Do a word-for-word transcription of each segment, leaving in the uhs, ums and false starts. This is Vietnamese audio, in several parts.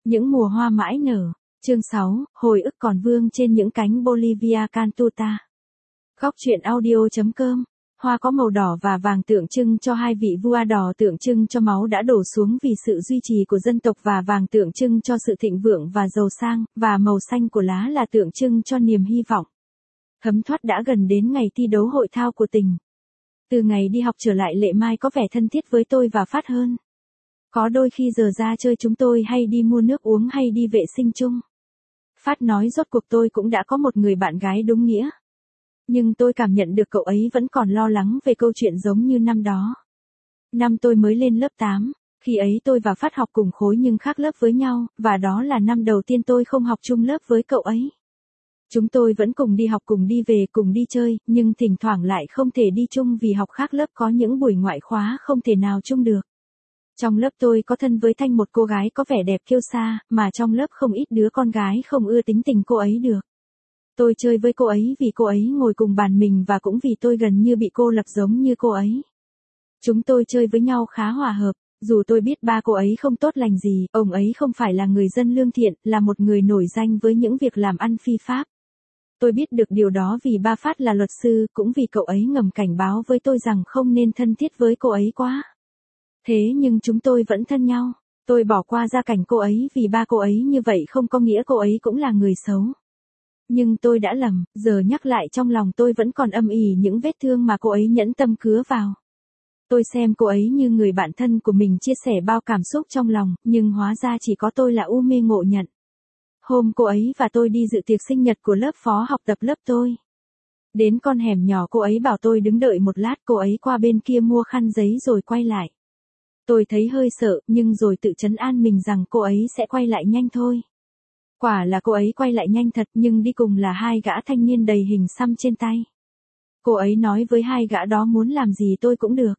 Những mùa hoa mãi nở. Chương sáu, hồi ức còn vương trên những cánh Bolivia Cantuta. Góc truyện audio chấm com. Hoa có màu đỏ và vàng tượng trưng cho hai vị vua, đỏ tượng trưng cho máu đã đổ xuống vì sự duy trì của dân tộc, và vàng tượng trưng cho sự thịnh vượng và giàu sang, và màu xanh của lá là tượng trưng cho niềm hy vọng. Thấm thoát đã gần đến ngày thi đấu hội thao của tỉnh. Từ ngày đi học trở lại, Lệ Mai có vẻ thân thiết với tôi và Phát hơn. Có đôi khi giờ ra chơi chúng tôi hay đi mua nước uống hay đi vệ sinh chung. Phát nói rốt cuộc tôi cũng đã có một người bạn gái đúng nghĩa. Nhưng tôi cảm nhận được cậu ấy vẫn còn lo lắng về câu chuyện giống như năm đó. Năm tôi mới lên lớp tám, khi ấy tôi và Phát học cùng khối nhưng khác lớp với nhau, và đó là năm đầu tiên tôi không học chung lớp với cậu ấy. Chúng tôi vẫn cùng đi học, cùng đi về, cùng đi chơi, nhưng thỉnh thoảng lại không thể đi chung vì học khác lớp, có những buổi ngoại khóa không thể nào chung được. Trong lớp tôi có thân với Thanh, một cô gái có vẻ đẹp kiêu sa, mà trong lớp không ít đứa con gái không ưa tính tình cô ấy được. Tôi chơi với cô ấy vì cô ấy ngồi cùng bàn mình, và cũng vì tôi gần như bị cô lập giống như cô ấy. Chúng tôi chơi với nhau khá hòa hợp, dù tôi biết ba cô ấy không tốt lành gì, ông ấy không phải là người dân lương thiện, là một người nổi danh với những việc làm ăn phi pháp. Tôi biết được điều đó vì ba Phát là luật sư, cũng vì cậu ấy ngầm cảnh báo với tôi rằng không nên thân thiết với cô ấy quá. Thế nhưng chúng tôi vẫn thân nhau. Tôi bỏ qua gia cảnh cô ấy vì ba cô ấy như vậy không có nghĩa cô ấy cũng là người xấu. Nhưng tôi đã lầm, giờ nhắc lại trong lòng tôi vẫn còn âm ỉ những vết thương mà cô ấy nhẫn tâm cứa vào. Tôi xem cô ấy như người bạn thân của mình, chia sẻ bao cảm xúc trong lòng, nhưng hóa ra chỉ có tôi là u mê ngộ nhận. Hôm cô ấy và tôi đi dự tiệc sinh nhật của lớp phó học tập lớp tôi. Đến con hẻm nhỏ, cô ấy bảo tôi đứng đợi một lát, cô ấy qua bên kia mua khăn giấy rồi quay lại. Tôi thấy hơi sợ, nhưng rồi tự trấn an mình rằng cô ấy sẽ quay lại nhanh thôi. Quả là cô ấy quay lại nhanh thật, nhưng đi cùng là hai gã thanh niên đầy hình xăm trên tay. Cô ấy nói với hai gã đó muốn làm gì tôi cũng được.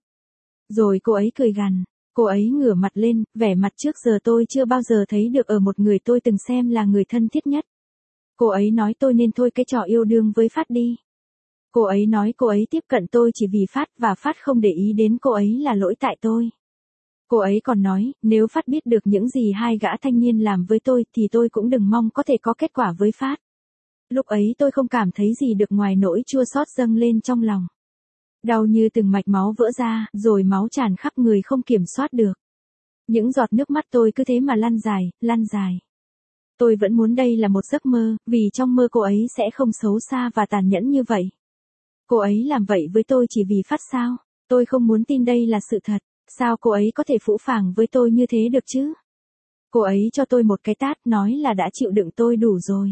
Rồi cô ấy cười gằn. Cô ấy ngửa mặt lên, vẻ mặt trước giờ tôi chưa bao giờ thấy được ở một người tôi từng xem là người thân thiết nhất. Cô ấy nói tôi nên thôi cái trò yêu đương với Phát đi. Cô ấy nói cô ấy tiếp cận tôi chỉ vì Phát, và Phát không để ý đến cô ấy là lỗi tại tôi. Cô ấy còn nói, nếu Phát biết được những gì hai gã thanh niên làm với tôi thì tôi cũng đừng mong có thể có kết quả với Phát. Lúc ấy tôi không cảm thấy gì được ngoài nỗi chua xót dâng lên trong lòng. Đau như từng mạch máu vỡ ra, rồi máu tràn khắp người không kiểm soát được. Những giọt nước mắt tôi cứ thế mà lăn dài, lăn dài. Tôi vẫn muốn đây là một giấc mơ, vì trong mơ cô ấy sẽ không xấu xa và tàn nhẫn như vậy. Cô ấy làm vậy với tôi chỉ vì Phát sao? Tôi không muốn tin đây là sự thật. Sao cô ấy có thể phũ phàng với tôi như thế được chứ? Cô ấy cho tôi một cái tát, nói là đã chịu đựng tôi đủ rồi.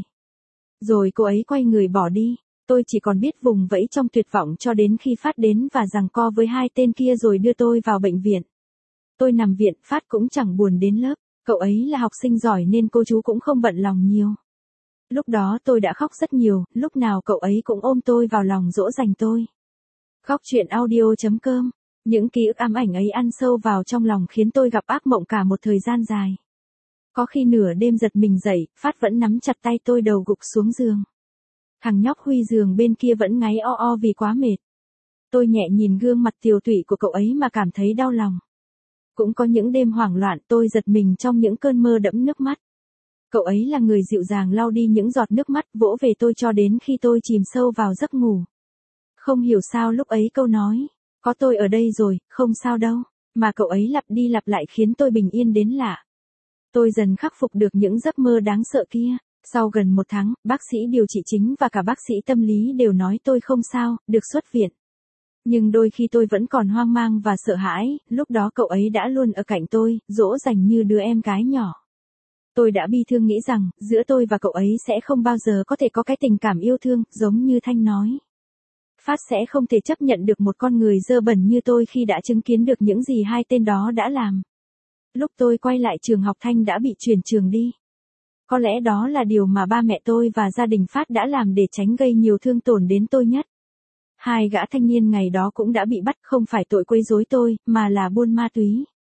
Rồi cô ấy quay người bỏ đi. Tôi chỉ còn biết vùng vẫy trong tuyệt vọng cho đến khi Phát đến và giằng co với hai tên kia rồi đưa tôi vào bệnh viện. Tôi nằm viện, Phát cũng chẳng buồn đến lớp. Cậu ấy là học sinh giỏi nên cô chú cũng không bận lòng nhiều. Lúc đó tôi đã khóc rất nhiều, lúc nào cậu ấy cũng ôm tôi vào lòng dỗ dành tôi. Góc truyện audio chấm com. Những ký ức ám ảnh ấy ăn sâu vào trong lòng khiến tôi gặp ác mộng cả một thời gian dài. Có khi nửa đêm giật mình dậy, Phát vẫn nắm chặt tay tôi đầu gục xuống giường. Thằng nhóc Huy giường bên kia vẫn ngáy o o vì quá mệt. Tôi nhẹ nhìn gương mặt tiều tụy của cậu ấy mà cảm thấy đau lòng. Cũng có những đêm hoảng loạn tôi giật mình trong những cơn mơ đẫm nước mắt. Cậu ấy là người dịu dàng lau đi những giọt nước mắt, vỗ về tôi cho đến khi tôi chìm sâu vào giấc ngủ. Không hiểu sao lúc ấy câu nói, có tôi ở đây rồi, không sao đâu, mà cậu ấy lặp đi lặp lại khiến tôi bình yên đến lạ. Tôi dần khắc phục được những giấc mơ đáng sợ kia. Sau gần một tháng, bác sĩ điều trị chính và cả bác sĩ tâm lý đều nói tôi không sao, được xuất viện. Nhưng đôi khi tôi vẫn còn hoang mang và sợ hãi, lúc đó cậu ấy đã luôn ở cạnh tôi, dỗ dành như đứa em gái nhỏ. Tôi đã bi thương nghĩ rằng, giữa tôi và cậu ấy sẽ không bao giờ có thể có cái tình cảm yêu thương, giống như Thanh nói. Phát sẽ không thể chấp nhận được một con người dơ bẩn như tôi khi đã chứng kiến được những gì hai tên đó đã làm. Lúc tôi quay lại trường học, Thanh đã bị chuyển trường đi. Có lẽ đó là điều mà ba mẹ tôi và gia đình Phát đã làm để tránh gây nhiều thương tổn đến tôi nhất. Hai gã thanh niên ngày đó cũng đã bị bắt, không phải tội quấy rối tôi, mà là buôn ma túy.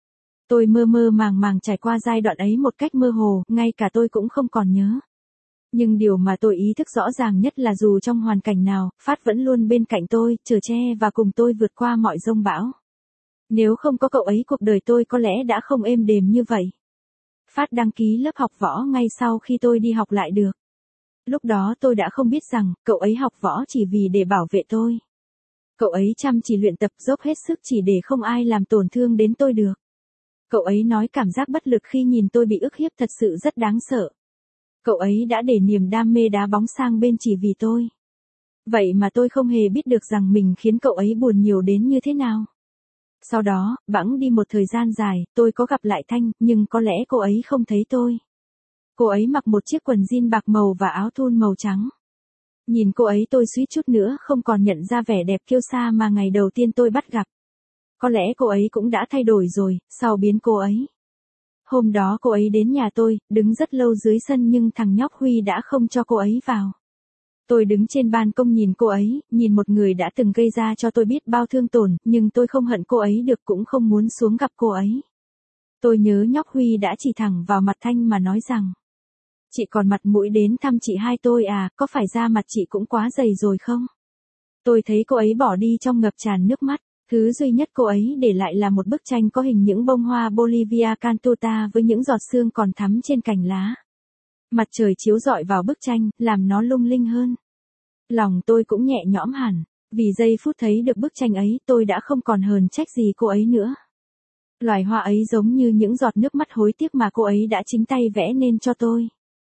Tôi mơ mơ màng màng trải qua giai đoạn ấy một cách mơ hồ, ngay cả tôi cũng không còn nhớ. Nhưng điều mà tôi ý thức rõ ràng nhất là dù trong hoàn cảnh nào, Phát vẫn luôn bên cạnh tôi, chở che và cùng tôi vượt qua mọi giông bão. Nếu không có cậu ấy, cuộc đời tôi có lẽ đã không êm đềm như vậy. phát đăng ký lớp học võ ngay sau khi tôi đi học lại được. Lúc đó tôi đã không biết rằng, cậu ấy học võ chỉ vì để bảo vệ tôi. Cậu ấy chăm chỉ luyện tập dốc hết sức chỉ để không ai làm tổn thương đến tôi được. Cậu ấy nói cảm giác bất lực khi nhìn tôi bị ức hiếp thật sự rất đáng sợ. Cậu ấy đã để niềm đam mê đá bóng sang bên chỉ vì tôi. Vậy mà tôi không hề biết được rằng mình khiến cậu ấy buồn nhiều đến như thế nào. Sau đó, bẵng đi một thời gian dài, tôi có gặp lại Thanh, nhưng có lẽ cô ấy không thấy tôi. Cô ấy mặc một chiếc quần jean bạc màu và áo thun màu trắng. Nhìn cô ấy tôi suýt chút nữa không còn nhận ra vẻ đẹp kiêu sa mà ngày đầu tiên tôi bắt gặp. Có lẽ cô ấy cũng đã thay đổi rồi, sau biến cô ấy. Hôm đó cô ấy đến nhà tôi, đứng rất lâu dưới sân nhưng thằng nhóc Huy đã không cho cô ấy vào. Tôi đứng trên ban công nhìn cô ấy, nhìn một người đã từng gây ra cho tôi biết bao thương tổn, nhưng tôi không hận cô ấy được cũng không muốn xuống gặp cô ấy. Tôi nhớ nhóc Huy đã chỉ thẳng vào mặt Thanh mà nói rằng, chị còn mặt mũi đến thăm chị hai tôi à, có phải da mặt chị cũng quá dày rồi không? Tôi thấy cô ấy bỏ đi trong ngập tràn nước mắt, thứ duy nhất cô ấy để lại là một bức tranh có hình những bông hoa Bolivia cantuta với những giọt sương còn thắm trên cành lá. Mặt trời chiếu rọi vào bức tranh, làm nó lung linh hơn. Lòng tôi cũng nhẹ nhõm hẳn, vì giây phút thấy được bức tranh ấy tôi đã không còn hờn trách gì cô ấy nữa. Loài hoa ấy giống như những giọt nước mắt hối tiếc mà cô ấy đã chính tay vẽ nên cho tôi.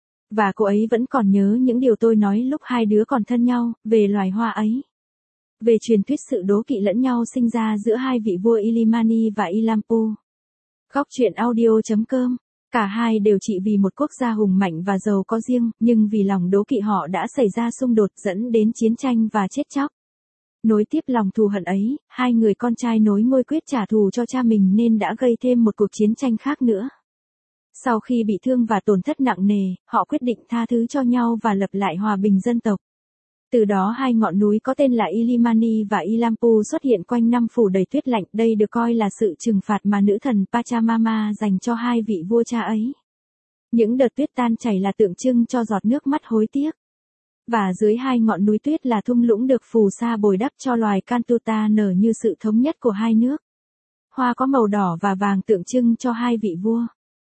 Và cô ấy vẫn còn nhớ những điều tôi nói lúc hai đứa còn thân nhau, về loài hoa ấy. Về truyền thuyết sự đố kỵ lẫn nhau sinh ra giữa hai vị vua Illimani và Ilampu. Góc truyện audio chấm com. Cả hai đều trị vì một quốc gia hùng mạnh và giàu có riêng, nhưng vì lòng đố kỵ họ đã xảy ra xung đột dẫn đến chiến tranh và chết chóc. Nối tiếp lòng thù hận ấy, hai người con trai nối ngôi quyết trả thù cho cha mình nên đã gây thêm một cuộc chiến tranh khác nữa. Sau khi bị thương và tổn thất nặng nề, họ quyết định tha thứ cho nhau và lập lại hòa bình dân tộc. Từ đó hai ngọn núi có tên là Illimani và Ilampu xuất hiện quanh năm phủ đầy tuyết lạnh. Đây được coi là sự trừng phạt mà nữ thần Pachamama dành cho hai vị vua cha ấy. Những đợt tuyết tan chảy là tượng trưng cho giọt nước mắt hối tiếc. Và dưới hai ngọn núi tuyết là thung lũng được phù sa bồi đắp cho loài cantuta nở như sự thống nhất của hai nước. Hoa có màu đỏ và vàng tượng trưng cho hai vị vua.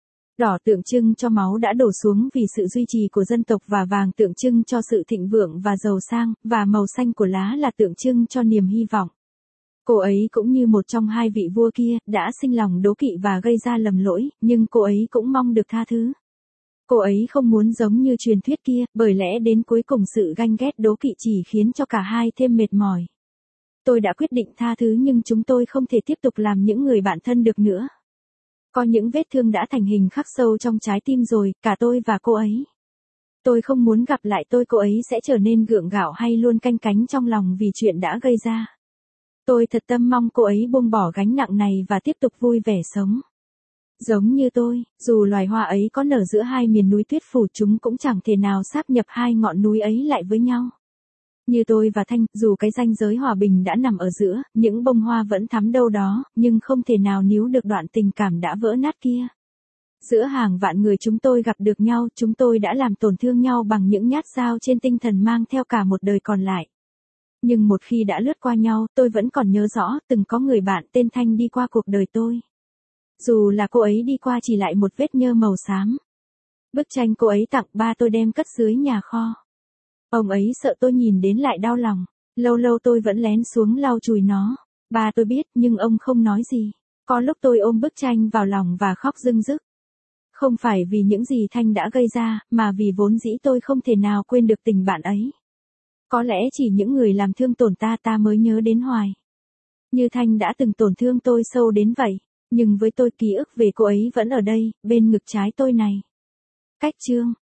Đỏ tượng trưng cho máu đã đổ xuống vì sự duy trì của dân tộc và vàng tượng trưng cho sự thịnh vượng và giàu sang, và màu xanh của lá là tượng trưng cho niềm hy vọng. Cô ấy cũng như một trong hai vị vua kia, đã sinh lòng đố kỵ và gây ra lầm lỗi, nhưng cô ấy cũng mong được tha thứ. Cô ấy không muốn giống như truyền thuyết kia, bởi lẽ đến cuối cùng sự ganh ghét đố kỵ chỉ khiến cho cả hai thêm mệt mỏi. Tôi đã quyết định tha thứ nhưng chúng tôi không thể tiếp tục làm những người bạn thân được nữa. Có những vết thương đã thành hình khắc sâu trong trái tim rồi, cả tôi và cô ấy. Tôi không muốn gặp lại tôi cô ấy sẽ trở nên gượng gạo hay luôn canh cánh trong lòng vì chuyện đã gây ra. Tôi thật tâm mong cô ấy buông bỏ gánh nặng này và tiếp tục vui vẻ sống. Giống như tôi, dù loài hoa ấy có nở giữa hai miền núi tuyết phủ chúng cũng chẳng thể nào sáp nhập hai ngọn núi ấy lại với nhau. Như tôi và Thanh, dù cái ranh giới hòa bình đã nằm ở giữa, những bông hoa vẫn thắm đâu đó, nhưng không thể nào níu được đoạn tình cảm đã vỡ nát kia. Giữa hàng vạn người chúng tôi gặp được nhau, chúng tôi đã làm tổn thương nhau bằng những nhát dao trên tinh thần mang theo cả một đời còn lại. Nhưng một khi đã lướt qua nhau, tôi vẫn còn nhớ rõ, từng có người bạn tên Thanh đi qua cuộc đời tôi. Dù là cô ấy đi qua chỉ lại một vết nhơ màu xám. Bức tranh cô ấy tặng ba tôi đem cất dưới nhà kho. Ông ấy sợ tôi nhìn đến lại đau lòng. Lâu lâu tôi vẫn lén xuống lau chùi nó. Ba tôi biết nhưng ông không nói gì. Có lúc tôi ôm bức tranh vào lòng và khóc rưng rức. Không phải vì những gì Thanh đã gây ra, mà vì vốn dĩ tôi không thể nào quên được tình bạn ấy. Có lẽ chỉ những người làm thương tổn ta ta mới nhớ đến hoài. Như Thanh đã từng tổn thương tôi sâu đến vậy. Nhưng với tôi ký ức về cô ấy vẫn ở đây, bên ngực trái tôi này. Cách chương